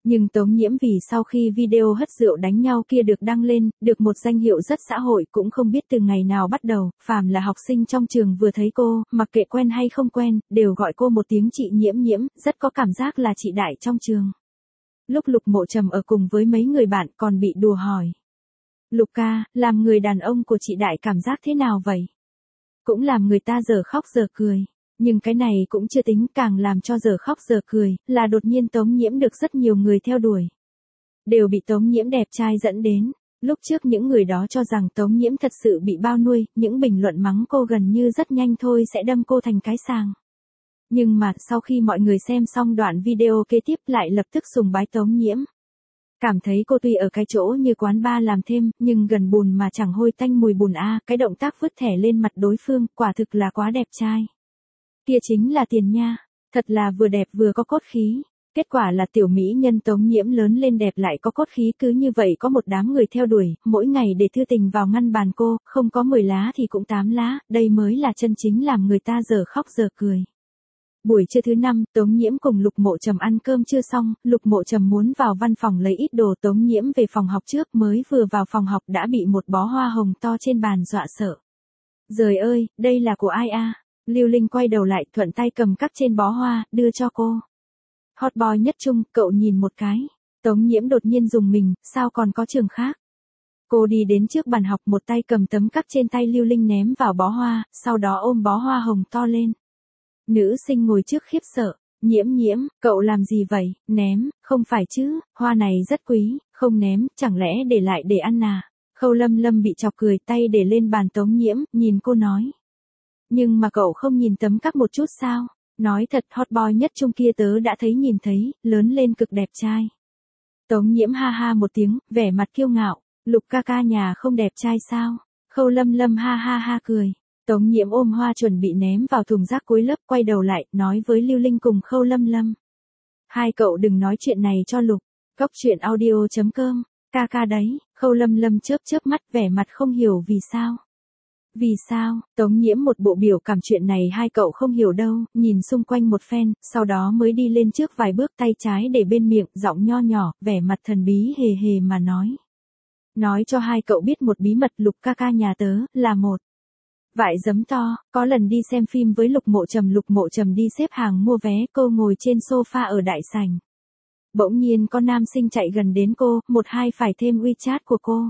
Nhưng Tống Nhiễm vì sau khi video hất rượu đánh nhau kia được đăng lên, được một danh hiệu rất xã hội, cũng không biết từ ngày nào bắt đầu, phàm là học sinh trong trường vừa thấy cô, mặc kệ quen hay không quen, đều gọi cô một tiếng chị Nhiễm Nhiễm, rất có cảm giác là chị đại trong trường. Lúc Lục Mộ Trầm ở cùng với mấy người bạn còn bị đùa hỏi. Lục ca, làm người đàn ông của chị đại cảm giác thế nào vậy? Cũng làm người ta giờ khóc giờ cười. Nhưng cái này cũng chưa tính, càng làm cho giờ khóc giờ cười, là đột nhiên Tống Nhiễm được rất nhiều người theo đuổi. Đều bị Tống Nhiễm đẹp trai dẫn đến. Lúc trước những người đó cho rằng Tống Nhiễm thật sự bị bao nuôi, những bình luận mắng cô gần như rất nhanh thôi sẽ đâm cô thành cái sàng. Nhưng mà sau khi mọi người xem xong đoạn video kế tiếp lại lập tức sùng bái Tống Nhiễm. Cảm thấy cô tuy ở cái chỗ như quán bar làm thêm, nhưng gần bùn mà chẳng hôi tanh mùi bùn cái động tác vứt thẻ lên mặt đối phương, quả thực là quá đẹp trai. Kia chính là tiền nha, thật là vừa đẹp vừa có cốt khí. Kết quả là tiểu mỹ nhân Tống Nhiễm lớn lên đẹp lại có cốt khí, cứ như vậy có một đám người theo đuổi, mỗi ngày để thư tình vào ngăn bàn cô, không có 10 lá thì cũng 8 lá, đây mới là chân chính làm người ta giờ khóc giờ cười. Buổi trưa thứ 5, Tống Nhiễm cùng Lục Mộ Trầm ăn cơm chưa xong, Lục Mộ Trầm muốn vào văn phòng lấy ít đồ, Tống Nhiễm về phòng học trước, mới vừa vào phòng học đã bị một bó hoa hồng to trên bàn dọa sợ. Giời ơi, đây là của ai a? Lưu Linh quay đầu lại, thuận tay cầm cắt trên bó hoa, đưa cho cô. Hot boy Nhất Trung, cậu nhìn một cái. Tống Nhiễm đột nhiên rùng mình, sao còn có trường khác? Cô đi đến trước bàn học, một tay cầm tấm cắt trên tay Lưu Linh ném vào bó hoa, sau đó ôm bó hoa hồng to lên. Nữ sinh ngồi trước khiếp sợ. Nhiễm Nhiễm, cậu làm gì vậy? Ném, không phải chứ, hoa này rất quý, không ném, chẳng lẽ để lại để ăn à? Khâu Lâm Lâm bị chọc cười, tay để lên bàn Tống Nhiễm, nhìn cô nói. Nhưng mà cậu không nhìn tấm cắt một chút sao? Nói thật, hot boy Nhất Trung kia tớ đã thấy nhìn thấy, lớn lên cực đẹp trai. Tống Nhiễm ha ha một tiếng, vẻ mặt kiêu ngạo. Lục ca ca nhà không đẹp trai sao? Khâu Lâm Lâm ha ha ha cười. Tống Nhiễm ôm hoa chuẩn bị ném vào thùng rác cuối lớp, quay đầu lại, nói với Lưu Linh cùng Khâu Lâm Lâm. Hai cậu đừng nói chuyện này cho Lục. Cóc truyện audio.com, ca ca đấy. Khâu Lâm Lâm chớp chớp mắt, vẻ mặt không hiểu vì sao. Vì sao? Tống Nhiễm một bộ biểu cảm, chuyện này hai cậu không hiểu đâu, nhìn xung quanh một phen, sau đó mới đi lên trước vài bước, tay trái để bên miệng, giọng nho nhỏ, vẻ mặt thần bí hề hề mà nói. Nói cho hai cậu biết một bí mật, Lục ca ca nhà tớ, là một vại giấm to. Có lần đi xem phim với Lục Mộ Trầm đi xếp hàng mua vé, cô ngồi trên sofa ở đại sảnh. Bỗng nhiên có nam sinh chạy gần đến cô, một hai phải thêm WeChat của cô.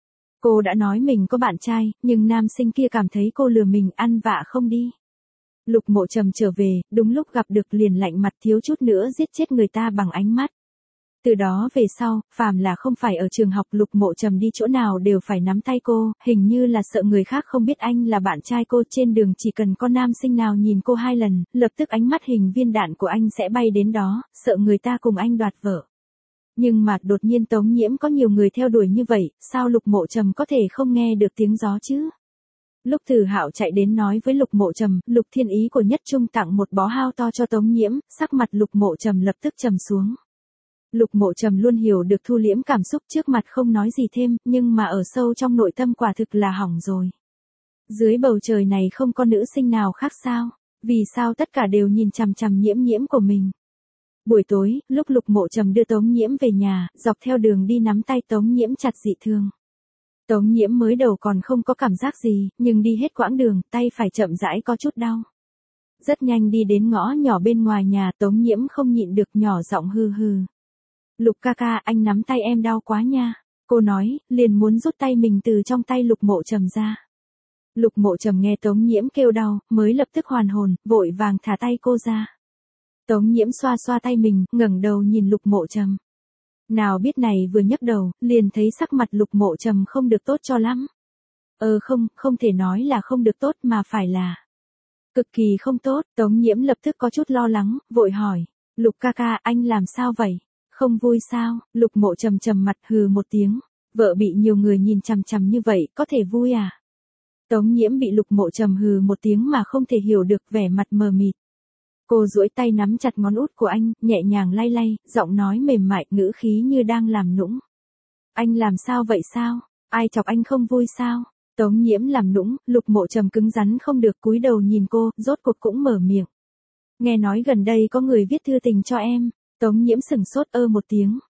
Cô đã nói mình có bạn trai, nhưng nam sinh kia cảm thấy cô lừa mình, ăn vạ không đi. Lục Mộ Trầm trở về, đúng lúc gặp được liền lạnh mặt, thiếu chút nữa giết chết người ta bằng ánh mắt. Từ đó về sau, phàm là không phải ở trường học, Lục Mộ Trầm đi chỗ nào đều phải nắm tay cô, hình như là sợ người khác không biết anh là bạn trai cô. Trên đường chỉ cần có nam sinh nào nhìn cô 2 lần, lập tức ánh mắt hình viên đạn của anh sẽ bay đến đó, sợ người ta cùng anh đoạt vợ. Nhưng mà đột nhiên Tống Nhiễm có nhiều người theo đuổi như vậy, sao Lục Mộ Trầm có thể không nghe được tiếng gió chứ? Lúc Từ Hạo chạy đến nói với Lục Mộ Trầm, Lục Thiên Ý của Nhất Trung tặng một bó hoa to cho Tống Nhiễm, sắc mặt Lục Mộ Trầm lập tức trầm xuống. Lục Mộ Trầm luôn hiểu được thu liễm cảm xúc, trước mặt không nói gì thêm, nhưng mà ở sâu trong nội tâm quả thực là hỏng rồi. Dưới bầu trời này không có nữ sinh nào khác sao? Vì sao tất cả đều nhìn chằm chằm Nhiễm Nhiễm của mình? Buổi tối, lúc Lục Mộ Trầm đưa Tống Nhiễm về nhà, dọc theo đường đi nắm tay Tống Nhiễm chặt dị thường. Tống Nhiễm mới đầu còn không có cảm giác gì, nhưng đi hết quãng đường, tay phải chậm rãi có chút đau. Rất nhanh đi đến ngõ nhỏ bên ngoài nhà, Tống Nhiễm không nhịn được nhỏ giọng hừ hừ. Lục ca ca, anh nắm tay em đau quá nha. Cô nói, liền muốn rút tay mình từ trong tay Lục Mộ Trầm ra. Lục Mộ Trầm nghe Tống Nhiễm kêu đau, mới lập tức hoàn hồn, vội vàng thả tay cô ra. Tống Nhiễm xoa xoa tay mình, ngẩng đầu nhìn Lục Mộ Trầm. Nào biết này vừa nhấc đầu, liền thấy sắc mặt Lục Mộ Trầm không được tốt cho lắm. Không thể nói là không được tốt mà phải là cực kỳ không tốt. Tống Nhiễm lập tức có chút lo lắng, vội hỏi. Lục ca ca, anh làm sao vậy? Không vui sao? Lục Mộ Trầm trầm mặt hừ một tiếng. Vợ bị nhiều người nhìn chằm chằm như vậy, có thể vui à? Tống Nhiễm bị Lục Mộ Trầm hừ một tiếng mà không thể hiểu được, vẻ mặt mờ mịt. Cô duỗi tay nắm chặt ngón út của anh, nhẹ nhàng lay lay, giọng nói mềm mại, ngữ khí như đang làm nũng. Anh làm sao vậy sao? Ai chọc anh không vui sao? Tống Nhiễm làm nũng, Lục Mộ Trầm cứng rắn không được, cúi đầu nhìn cô, rốt cuộc cũng mở miệng. Nghe nói gần đây có người viết thư tình cho em. Tống Nhiễm sửng sốt một tiếng.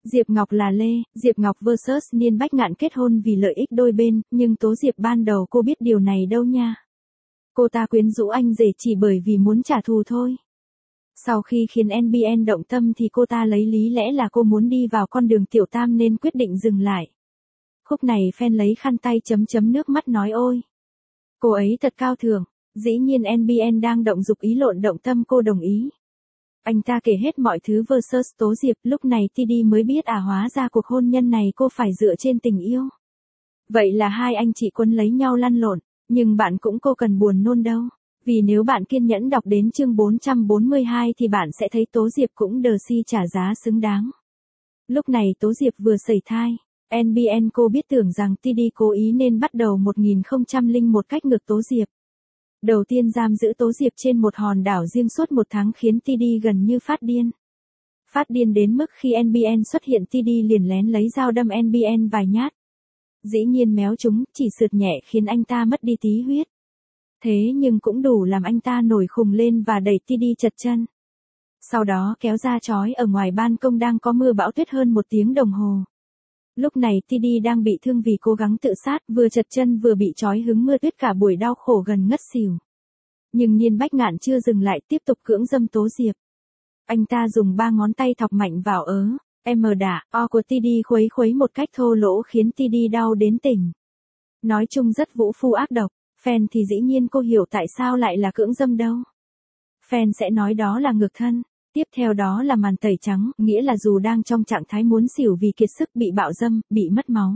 Diệp Ngọc là Lê, Diệp Ngọc vs Niên Bách Ngạn kết hôn vì lợi ích đôi bên, nhưng Tố Diệp ban đầu cô biết điều này đâu nha. Cô ta quyến rũ anh rể chỉ bởi vì muốn trả thù thôi. Sau khi khiến NBN động tâm thì cô ta lấy lý lẽ là cô muốn đi vào con đường tiểu tam nên quyết định dừng lại. Khúc này fan lấy khăn tay chấm nước mắt nói ôi. Cô ấy thật cao thượng, dĩ nhiên NBN đang động dục ý lộn động tâm cô đồng ý. Anh ta kể hết mọi thứ vs Tố Diệp, lúc này TD mới biết hóa ra cuộc hôn nhân này cô phải dựa trên tình yêu. Vậy là hai anh chị quấn lấy nhau lăn lộn, nhưng bạn cũng cô cần buồn nôn đâu. Vì nếu bạn kiên nhẫn đọc đến chương 442 thì bạn sẽ thấy Tố Diệp cũng đờ si trả giá xứng đáng. Lúc này Tố Diệp vừa sẩy thai. NBN cô biết tưởng rằng TD cố ý nên bắt đầu 1001 cách ngược Tố Diệp. Đầu tiên giam giữ Tố Diệp trên một hòn đảo riêng suốt 1 tháng khiến TD gần như phát điên. Phát điên đến mức khi NBN xuất hiện TD liền lén lấy dao đâm NBN vài nhát. Dĩ nhiên méo chúng, chỉ sượt nhẹ khiến anh ta mất đi tí huyết. Thế nhưng cũng đủ làm anh ta nổi khùng lên và đẩy TD chật chân. Sau đó kéo ra trói ở ngoài ban công đang có mưa bão tuyết hơn 1 tiếng đồng hồ. Lúc này TD đang bị thương vì cố gắng tự sát, vừa chật chân vừa bị trói hứng mưa tuyết cả buổi đau khổ gần ngất xỉu. Nhưng Niên Bách Ngạn chưa dừng lại tiếp tục cưỡng dâm Tố Diệp. Anh ta dùng 3 ngón tay thọc mạnh vào đả, o của TD khuấy một cách thô lỗ khiến TD đau đến tỉnh. Nói chung rất vũ phu ác độc, fan thì dĩ nhiên cô hiểu tại sao lại là cưỡng dâm đâu. Fan sẽ nói đó là ngược thân. Tiếp theo đó là màn tẩy trắng, nghĩa là dù đang trong trạng thái muốn xỉu vì kiệt sức bị bạo dâm, bị mất máu.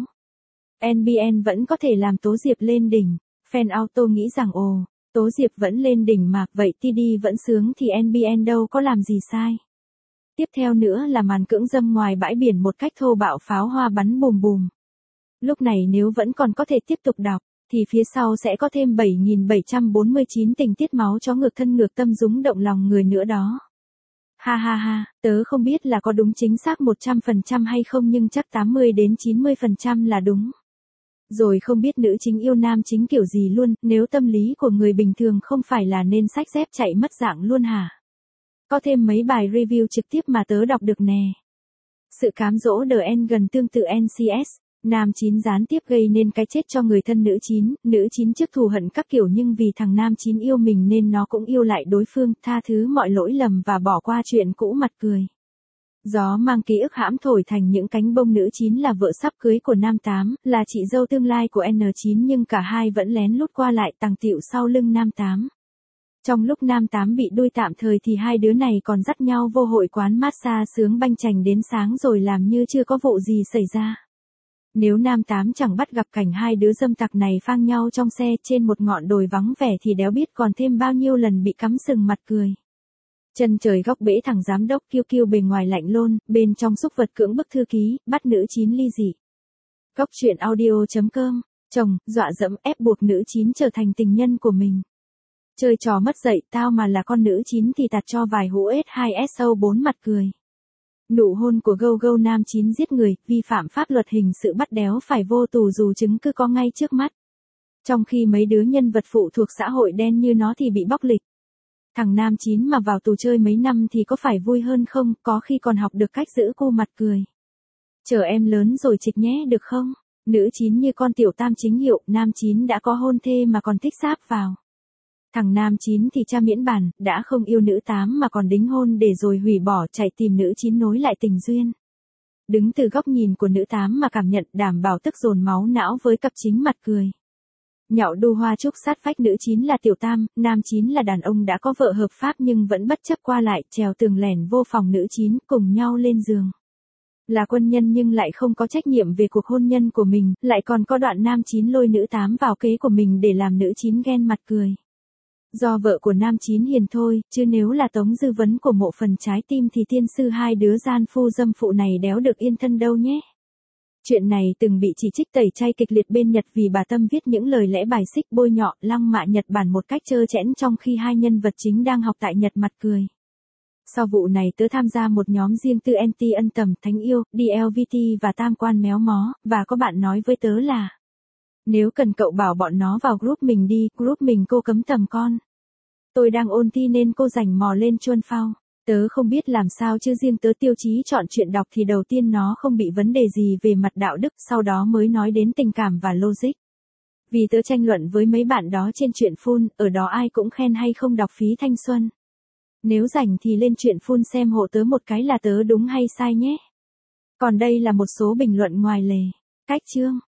NBN vẫn có thể làm Tố Diệp lên đỉnh. Fan auto nghĩ rằng Tố Diệp vẫn lên đỉnh mà, vậy TD vẫn sướng thì NBN đâu có làm gì sai. Tiếp theo nữa là màn cưỡng dâm ngoài bãi biển một cách thô bạo pháo hoa bắn bùm bùm. Lúc này nếu vẫn còn có thể tiếp tục đọc, thì phía sau sẽ có thêm 7.749 tình tiết máu chó ngược thân ngược tâm rúng động lòng người nữa đó. Ha ha ha, tớ không biết là có đúng chính xác 100% hay không nhưng chắc 80 đến 90% là đúng. Rồi không biết nữ chính yêu nam chính kiểu gì luôn, nếu tâm lý của người bình thường không phải là nên xách dép chạy mất dạng luôn hả? Có thêm mấy bài review trực tiếp mà tớ đọc được nè. Sự cám dỗ The End gần tương tự NCS. Nam 9 gián tiếp gây nên cái chết cho người thân nữ 9 trước thù hận các kiểu nhưng vì thằng nam 9 yêu mình nên nó cũng yêu lại đối phương, tha thứ mọi lỗi lầm và bỏ qua chuyện cũ mặt cười. Gió mang ký ức hãm thổi thành những cánh bông nữ 9 là vợ sắp cưới của nam 8, là chị dâu tương lai của N9 nhưng cả hai vẫn lén lút qua lại tằng tịu sau lưng nam 8. Trong lúc nam 8 bị đuôi tạm thời thì hai đứa này còn dắt nhau vô hội quán massage sướng banh chành đến sáng rồi làm như chưa có vụ gì xảy ra. Nếu nam 8 chẳng bắt gặp cảnh hai đứa dâm tặc này phang nhau trong xe trên một ngọn đồi vắng vẻ thì đéo biết còn thêm bao nhiêu lần bị cắm sừng mặt cười. Chân trời góc bể thằng giám đốc kiêu bề ngoài lạnh lôn, bên trong xúc vật cưỡng bức thư ký, bắt nữ 9 ly dị. Góc truyện audio.com, chồng, dọa dẫm ép buộc nữ 9 trở thành tình nhân của mình. Chơi trò mất dạy tao mà là con nữ 9 thì tạt cho vài hũ S2SO4 mặt cười. Nụ hôn của Go nam 9 giết người, vi phạm pháp luật hình sự bắt đéo phải vô tù dù chứng cứ có ngay trước mắt. Trong khi mấy đứa nhân vật phụ thuộc xã hội đen như nó thì bị bóc lịch. Thằng nam 9 mà vào tù chơi mấy năm thì có phải vui hơn không, có khi còn học được cách giữ cô mặt cười. Chờ em lớn rồi trịch nhé được không? Nữ 9 như con tiểu tam chính hiệu, nam 9 đã có hôn thê mà còn thích sáp vào. Thằng nam 9 thì cha miễn bàn, đã không yêu nữ 8 mà còn đính hôn để rồi hủy bỏ chạy tìm nữ 9 nối lại tình duyên. Đứng từ góc nhìn của nữ 8 mà cảm nhận đảm bảo tức dồn máu não với cặp chính mặt cười. Nhạo đu hoa trúc sát vách nữ 9 là tiểu tam, nam 9 là đàn ông đã có vợ hợp pháp nhưng vẫn bất chấp qua lại trèo tường lẻn vô phòng nữ 9 cùng nhau lên giường. Là quân nhân nhưng lại không có trách nhiệm về cuộc hôn nhân của mình, lại còn có đoạn nam 9 lôi nữ 8 vào kế của mình để làm nữ 9 ghen mặt cười. Do vợ của nam 9 hiền thôi, chứ nếu là Tống Dư Vấn của Mộ Phần Trái Tim thì tiên sư hai đứa gian phu dâm phụ này đéo được yên thân đâu nhé. Chuyện này từng bị chỉ trích tẩy chay kịch liệt bên Nhật vì bà Tâm viết những lời lẽ bài xích bôi nhọ, lăng mạ Nhật Bản một cách trơ trẽn trong khi hai nhân vật chính đang học tại Nhật mặt cười. Sau vụ này tớ tham gia một nhóm riêng tư NT ân tầm, thánh yêu, DLVT và tam quan méo mó, và có bạn nói với tớ là nếu cần cậu bảo bọn nó vào group mình đi, group mình cô cấm tầm con. Tôi đang ôn thi nên cô rảnh mò lên chuôn phao. Tớ không biết làm sao chứ riêng tớ tiêu chí chọn chuyện đọc thì đầu tiên nó không bị vấn đề gì về mặt đạo đức, sau đó mới nói đến tình cảm và logic. Vì tớ tranh luận với mấy bạn đó trên chuyện Phun, ở đó ai cũng khen hay không đọc phí thanh xuân. Nếu rảnh thì lên chuyện Phun xem hộ tớ một cái là tớ đúng hay sai nhé. Còn đây là một số bình luận ngoài lề. Cách chương.